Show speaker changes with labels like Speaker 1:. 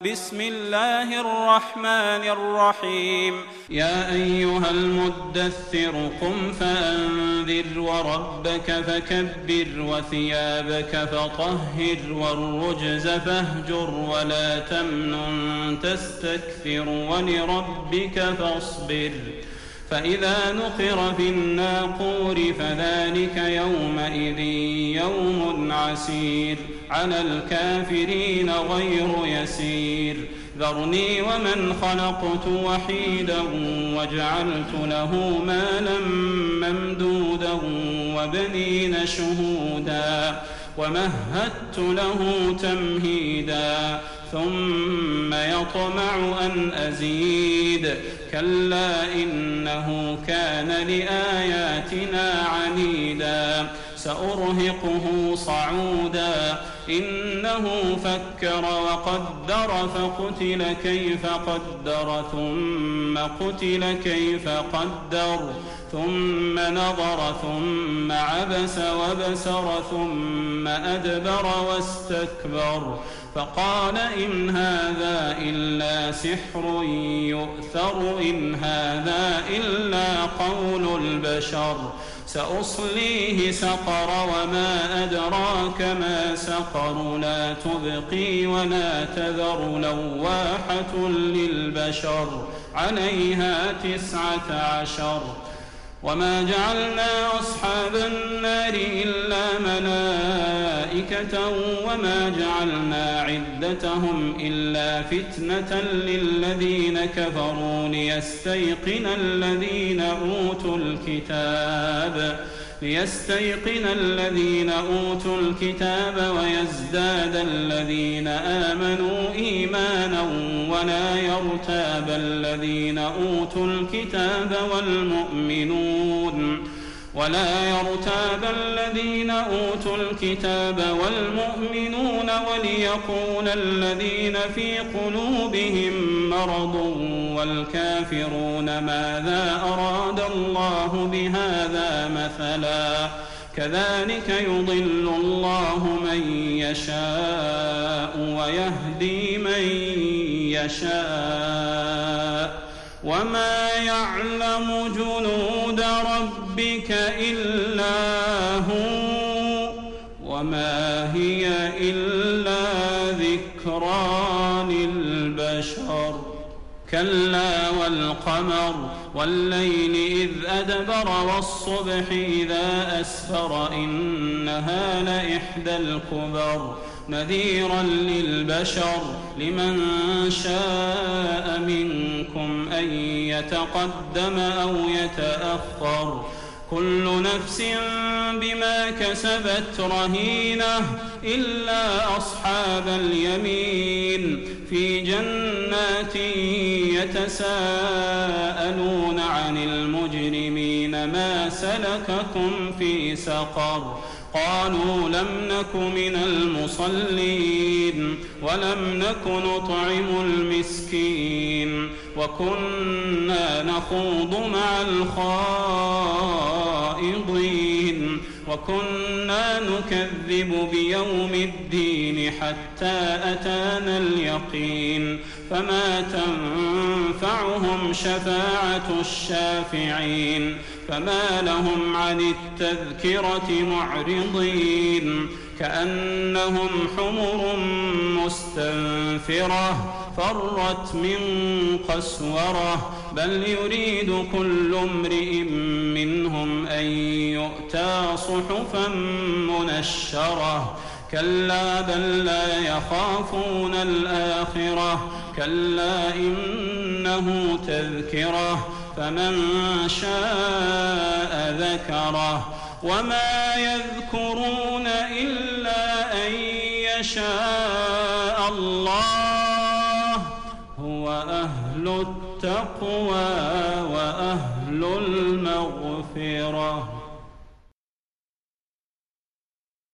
Speaker 1: بسم الله الرحمن الرحيم يا أيها المدثر قم فأنذر وربك فكبر وثيابك فطهر والرجز فاهجر ولا تمنن تستكثر ولربك فاصبر فإذا نقر في الناقور فذلك يومئذ يوم عسير على الكافرين غير يسير ذرني ومن خلقت وحيدا وجعلت له مالا ممدودا وبنين شهودا ومهدت له تمهيدا ثم يطمع أن أزيد كلا إنه كان لآياتنا عنيدا سأرهقه صعودا إنه فكر وقدر فقتل كيف قدر ثم قتل كيف قدر ثم نظر ثم عبس وبسر ثم أدبر واستكبر فقال إن هذا إلا سحر يؤثر إن هذا إلا قول البشر سأصليه سقر وما أدراك ما سقر لا تبقي ولا تذر لواحة للبشر عليها 19 وما جعلنا أصحاب النار إلا ملائكة وما جعلنا عدتهم إلا فتنة للذين كفروا ليستيقن الذين أوتوا الكتاب ويزداد الذين آمنوا إيمانا ولا يرتاب الذين أوتوا الكتاب والمؤمنون وليقول الذين في قلوبهم مرض والكافرون ماذا أراد الله بهذا مثلا كذلك يضل الله من يشاء ويهدي من يشاء وما يعلم جنود ربك إلا هو وما هي إلا ذكرى للبشر كلا والقمر والليل إذ أدبر والصبح إذا أسفر إنها لإحدى الكبر نذيرا للبشر لمن شاء منكم أن يتقدم أو يتأخر كل نفس بما كسبت رهينة إلا أصحاب اليمين في جنات يتساءلون عن المجرمين ما سلككم في سقر قالوا لم نك من المصلين ولم نك نطعم المسكين وكنا نخوض مع الخائضين وكنا نكذب بيوم الدين حتى أتانا اليقين فما تنفعهم شفاعة الشافعين فما لهم عن التذكرة معرضين كأنهم حمر مستنفرة فرت من قسورة بل يريد كل امرئ منهم أن يؤتى صحفا منشرة كلا بل لا يخافون الآخرة كلا إنه تذكرة فمن شاء ذكره وما يذكرون إلا أن يشاء الله هو أهل التقوى وأهل المغفرة